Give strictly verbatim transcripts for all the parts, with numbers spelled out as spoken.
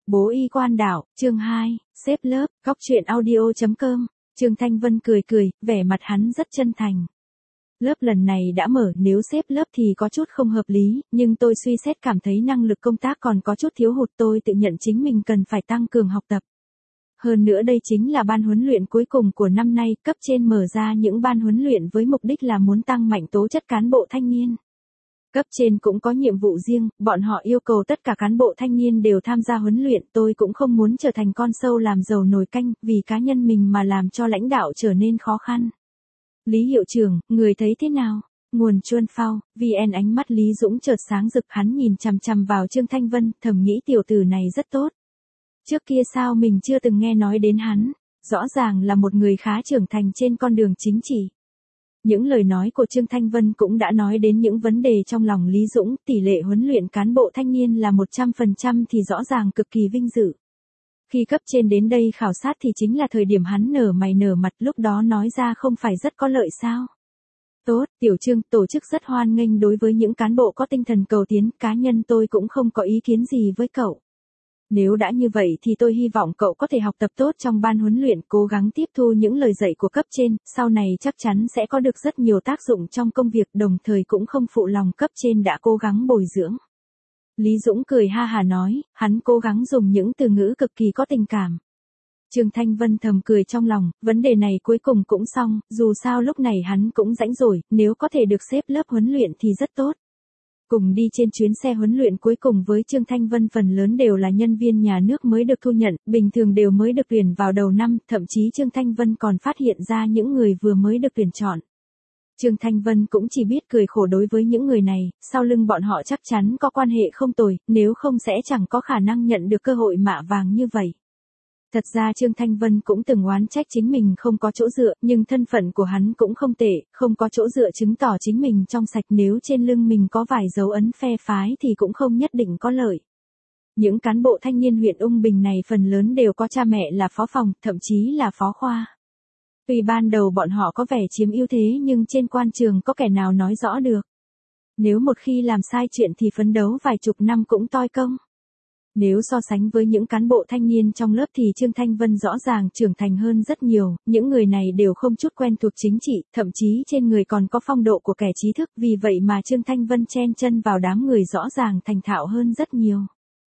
Bố y quan đảo, chương hai, xếp lớp, góc truyện audio.com, Trương Thanh Vân cười cười, vẻ mặt hắn rất chân thành. Lớp lần này đã mở, nếu xếp lớp thì có chút không hợp lý, nhưng tôi suy xét cảm thấy năng lực công tác còn có chút thiếu hụt, tôi tự nhận chính mình cần phải tăng cường học tập. Hơn nữa đây chính là ban huấn luyện cuối cùng của năm nay, cấp trên mở ra những ban huấn luyện với mục đích là muốn tăng mạnh tố chất cán bộ thanh niên. Cấp trên cũng có nhiệm vụ riêng, bọn họ yêu cầu tất cả cán bộ thanh niên đều tham gia huấn luyện, tôi cũng không muốn trở thành con sâu làm dầu nồi canh, vì cá nhân mình mà làm cho lãnh đạo trở nên khó khăn. Lý hiệu trưởng, người thấy thế nào? Nguồn Chuân Phao, vê en ánh mắt Lý Dũng chợt sáng rực, hắn nhìn chằm chằm vào Trương Thanh Vân, thầm nghĩ tiểu tử này rất tốt. Trước kia sao mình chưa từng nghe nói đến hắn, rõ ràng là một người khá trưởng thành trên con đường chính trị. Những lời nói của Trương Thanh Vân cũng đã nói đến những vấn đề trong lòng Lý Dũng, tỷ lệ huấn luyện cán bộ thanh niên là một trăm phần trăm thì rõ ràng cực kỳ vinh dự. Khi cấp trên đến đây khảo sát thì chính là thời điểm hắn nở mày nở mặt, lúc đó nói ra không phải rất có lợi sao? Tốt, tiểu Trương, tổ chức rất hoan nghênh đối với những cán bộ có tinh thần cầu tiến, cá nhân tôi cũng không có ý kiến gì với cậu. Nếu đã như vậy thì tôi hy vọng cậu có thể học tập tốt trong ban huấn luyện, cố gắng tiếp thu những lời dạy của cấp trên, sau này chắc chắn sẽ có được rất nhiều tác dụng trong công việc, đồng thời cũng không phụ lòng cấp trên đã cố gắng bồi dưỡng. Lý Dũng cười ha hà nói, hắn cố gắng dùng những từ ngữ cực kỳ có tình cảm. Trương Thanh Vân thầm cười trong lòng, vấn đề này cuối cùng cũng xong, dù sao lúc này hắn cũng rãnh rồi, nếu có thể được xếp lớp huấn luyện thì rất tốt. Cùng đi trên chuyến xe huấn luyện cuối cùng với Trương Thanh Vân phần lớn đều là nhân viên nhà nước mới được thu nhận, bình thường đều mới được tuyển vào đầu năm, thậm chí Trương Thanh Vân còn phát hiện ra những người vừa mới được tuyển chọn. Trương Thanh Vân cũng chỉ biết cười khổ đối với những người này, sau lưng bọn họ chắc chắn có quan hệ không tồi, nếu không sẽ chẳng có khả năng nhận được cơ hội mạ vàng như vậy. Thật ra Trương Thanh Vân cũng từng oán trách chính mình không có chỗ dựa, nhưng thân phận của hắn cũng không tệ, không có chỗ dựa chứng tỏ chính mình trong sạch, nếu trên lưng mình có vài dấu ấn phe phái thì cũng không nhất định có lợi. Những cán bộ thanh niên huyện Ung Bình này phần lớn đều có cha mẹ là phó phòng, thậm chí là phó khoa. Tuy ban đầu bọn họ có vẻ chiếm ưu thế nhưng trên quan trường có kẻ nào nói rõ được. Nếu một khi làm sai chuyện thì phấn đấu vài chục năm cũng toi công. Nếu so sánh với những cán bộ thanh niên trong lớp thì Trương Thanh Vân rõ ràng trưởng thành hơn rất nhiều, những người này đều không chút quen thuộc chính trị, thậm chí trên người còn có phong độ của kẻ trí thức, vì vậy mà Trương Thanh Vân chen chân vào đám người rõ ràng thành thạo hơn rất nhiều.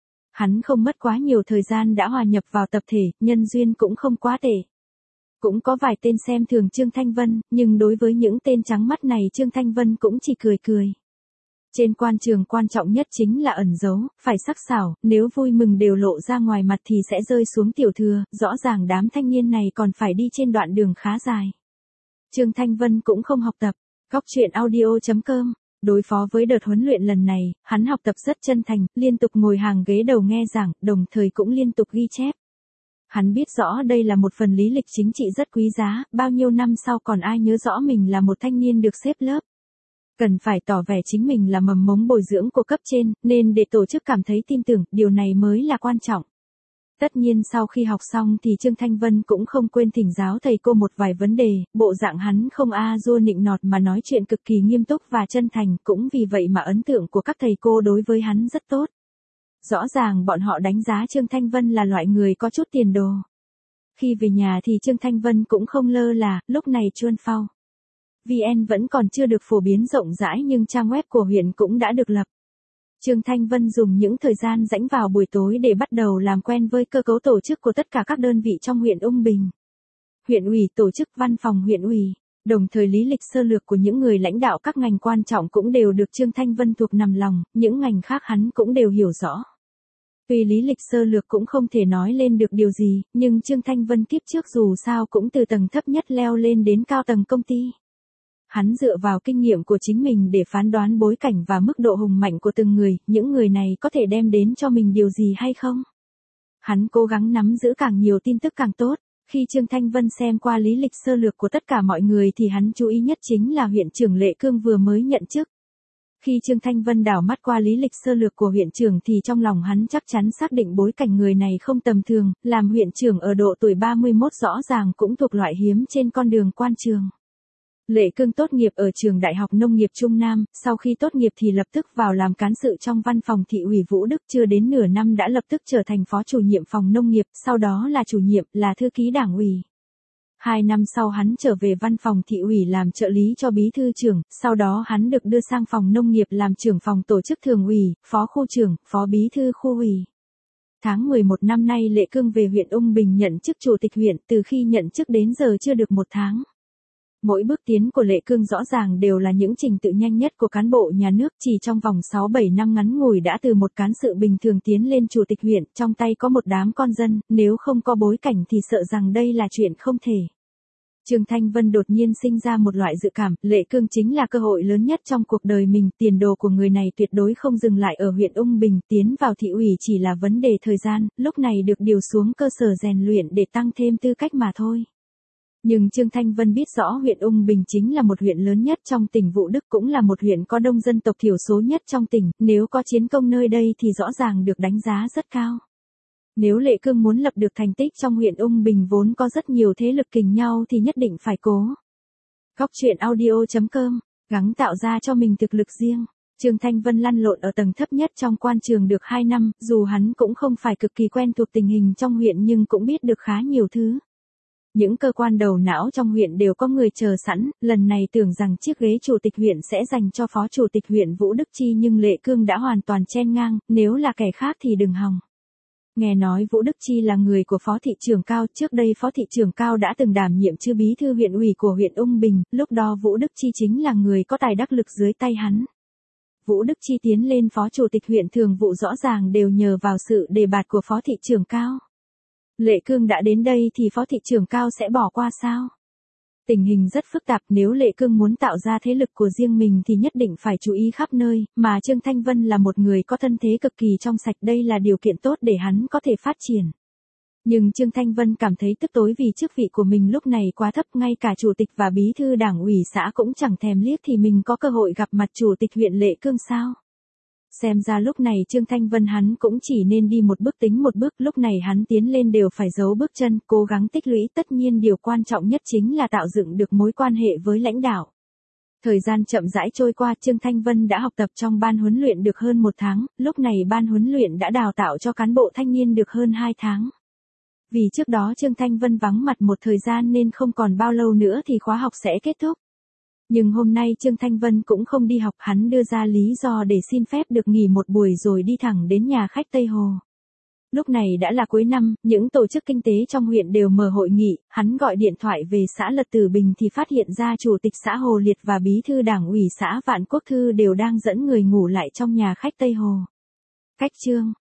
Hắn không mất quá nhiều thời gian đã hòa nhập vào tập thể, nhân duyên cũng không quá tệ. Cũng có vài tên xem thường Trương Thanh Vân, nhưng đối với những tên trắng mắt này Trương Thanh Vân cũng chỉ cười cười. Trên quan trường quan trọng nhất chính là ẩn giấu, phải sắc sảo, nếu vui mừng đều lộ ra ngoài mặt thì sẽ rơi xuống tiểu thừa, rõ ràng đám thanh niên này còn phải đi trên đoạn đường khá dài. Trương Thanh Vân cũng không học tập, góc truyện audio.com, đối phó với đợt huấn luyện lần này, hắn học tập rất chân thành, liên tục ngồi hàng ghế đầu nghe giảng, đồng thời cũng liên tục ghi chép. Hắn biết rõ đây là một phần lý lịch chính trị rất quý giá, bao nhiêu năm sau còn ai nhớ rõ mình là một thanh niên được xếp lớp. Cần phải tỏ vẻ chính mình là mầm mống bồi dưỡng của cấp trên, nên để tổ chức cảm thấy tin tưởng, điều này mới là quan trọng. Tất nhiên sau khi học xong thì Trương Thanh Vân cũng không quên thỉnh giáo thầy cô một vài vấn đề, bộ dạng hắn không a dua nịnh nọt mà nói chuyện cực kỳ nghiêm túc và chân thành, cũng vì vậy mà ấn tượng của các thầy cô đối với hắn rất tốt. Rõ ràng bọn họ đánh giá Trương Thanh Vân là loại người có chút tiền đồ. Khi về nhà thì Trương Thanh Vân cũng không lơ là, lúc này Chuân Phao vê en vẫn còn chưa được phổ biến rộng rãi nhưng trang web của huyện cũng đã được lập. Trương Thanh Vân dùng những thời gian rảnh vào buổi tối để bắt đầu làm quen với cơ cấu tổ chức của tất cả các đơn vị trong huyện Ung Bình. Huyện ủy tổ chức văn phòng huyện ủy, đồng thời lý lịch sơ lược của những người lãnh đạo các ngành quan trọng cũng đều được Trương Thanh Vân thuộc nằm lòng, những ngành khác hắn cũng đều hiểu rõ. Tuy lý lịch sơ lược cũng không thể nói lên được điều gì, nhưng Trương Thanh Vân kiếp trước dù sao cũng từ tầng thấp nhất leo lên đến cao tầng công ty. Hắn dựa vào kinh nghiệm của chính mình để phán đoán bối cảnh và mức độ hùng mạnh của từng người, những người này có thể đem đến cho mình điều gì hay không. Hắn cố gắng nắm giữ càng nhiều tin tức càng tốt. Khi Trương Thanh Vân xem qua lý lịch sơ lược của tất cả mọi người thì hắn chú ý nhất chính là huyện trưởng Lệ Cương vừa mới nhận chức. Khi Trương Thanh Vân đảo mắt qua lý lịch sơ lược của huyện trưởng thì trong lòng hắn chắc chắn xác định bối cảnh người này không tầm thường, làm huyện trưởng ở độ tuổi ba mươi mốt rõ ràng cũng thuộc loại hiếm trên con đường quan trường. Lệ Cương tốt nghiệp ở trường Đại học Nông nghiệp Trung Nam, sau khi tốt nghiệp thì lập tức vào làm cán sự trong văn phòng thị ủy Vũ Đức, chưa đến nửa năm đã lập tức trở thành phó chủ nhiệm phòng nông nghiệp, sau đó là chủ nhiệm, là thư ký đảng ủy. Hai năm sau hắn trở về văn phòng thị ủy làm trợ lý cho bí thư trưởng, sau đó hắn được đưa sang phòng nông nghiệp làm trưởng phòng tổ chức thường ủy, phó khu trưởng, phó bí thư khu ủy. Tháng mười một năm nay Lệ Cương về huyện Ung Bình nhận chức chủ tịch huyện, từ khi nhận chức đến giờ chưa được một tháng. Mỗi bước tiến của Lệ Cương rõ ràng đều là những trình tự nhanh nhất của cán bộ nhà nước, chỉ trong vòng sáu bảy năm ngắn ngủi đã từ một cán sự bình thường tiến lên chủ tịch huyện, trong tay có một đám con dân, nếu không có bối cảnh thì sợ rằng đây là chuyện không thể. Trương Thanh Vân đột nhiên sinh ra một loại dự cảm, Lệ Cương chính là cơ hội lớn nhất trong cuộc đời mình, tiền đồ của người này tuyệt đối không dừng lại ở huyện Ung Bình, tiến vào thị ủy chỉ là vấn đề thời gian, lúc này được điều xuống cơ sở rèn luyện để tăng thêm tư cách mà thôi. Nhưng Trương Thanh Vân biết rõ huyện Ung Bình chính là một huyện lớn nhất trong tỉnh Vũ Đức, cũng là một huyện có đông dân tộc thiểu số nhất trong tỉnh, nếu có chiến công nơi đây thì rõ ràng được đánh giá rất cao. Nếu Lệ Cương muốn lập được thành tích trong huyện Ung Bình vốn có rất nhiều thế lực kình nhau thì nhất định phải cố. Góc truyện audio chấm com, gắng tạo ra cho mình thực lực riêng. Trương Thanh Vân lăn lộn ở tầng thấp nhất trong quan trường được hai năm, dù hắn cũng không phải cực kỳ quen thuộc tình hình trong huyện nhưng cũng biết được khá nhiều thứ. Những cơ quan đầu não trong huyện đều có người chờ sẵn, lần này tưởng rằng chiếc ghế chủ tịch huyện sẽ dành cho phó chủ tịch huyện Vũ Đức Chi nhưng Lệ Cương đã hoàn toàn chen ngang, nếu là kẻ khác thì đừng hòng. Nghe nói Vũ Đức Chi là người của phó thị trưởng Cao, trước đây phó thị trưởng Cao đã từng đảm nhiệm chư bí thư huyện ủy của huyện Ung Bình, lúc đó Vũ Đức Chi chính là người có tài đắc lực dưới tay hắn. Vũ Đức Chi tiến lên phó chủ tịch huyện thường vụ rõ ràng đều nhờ vào sự đề bạt của phó thị trưởng Cao. Lệ Cương đã đến đây thì phó thị trưởng Cao sẽ bỏ qua sao? Tình hình rất phức tạp, nếu Lệ Cương muốn tạo ra thế lực của riêng mình thì nhất định phải chú ý khắp nơi, mà Trương Thanh Vân là một người có thân thế cực kỳ trong sạch, đây là điều kiện tốt để hắn có thể phát triển. Nhưng Trương Thanh Vân cảm thấy tức tối vì chức vị của mình lúc này quá thấp, ngay cả chủ tịch và bí thư đảng ủy xã cũng chẳng thèm liếc thì mình có cơ hội gặp mặt chủ tịch huyện Lệ Cương sao? Xem ra lúc này Trương Thanh Vân hắn cũng chỉ nên đi một bước tính một bước, lúc này hắn tiến lên đều phải giấu bước chân, cố gắng tích lũy, tất nhiên điều quan trọng nhất chính là tạo dựng được mối quan hệ với lãnh đạo. Thời gian chậm rãi trôi qua, Trương Thanh Vân đã học tập trong ban huấn luyện được hơn một tháng, lúc này ban huấn luyện đã đào tạo cho cán bộ thanh niên được hơn hai tháng. Vì trước đó Trương Thanh Vân vắng mặt một thời gian nên không còn bao lâu nữa thì khóa học sẽ kết thúc. Nhưng hôm nay Trương Thanh Vân cũng không đi học, hắn đưa ra lý do để xin phép được nghỉ một buổi rồi đi thẳng đến nhà khách Tây Hồ. Lúc này đã là cuối năm, những tổ chức kinh tế trong huyện đều mở hội nghị, hắn gọi điện thoại về xã Lật Tử Bình thì phát hiện ra chủ tịch xã Hồ Liệt và bí thư đảng ủy xã Vạn Quốc Thư đều đang dẫn người ngủ lại trong nhà khách Tây Hồ. Cách chương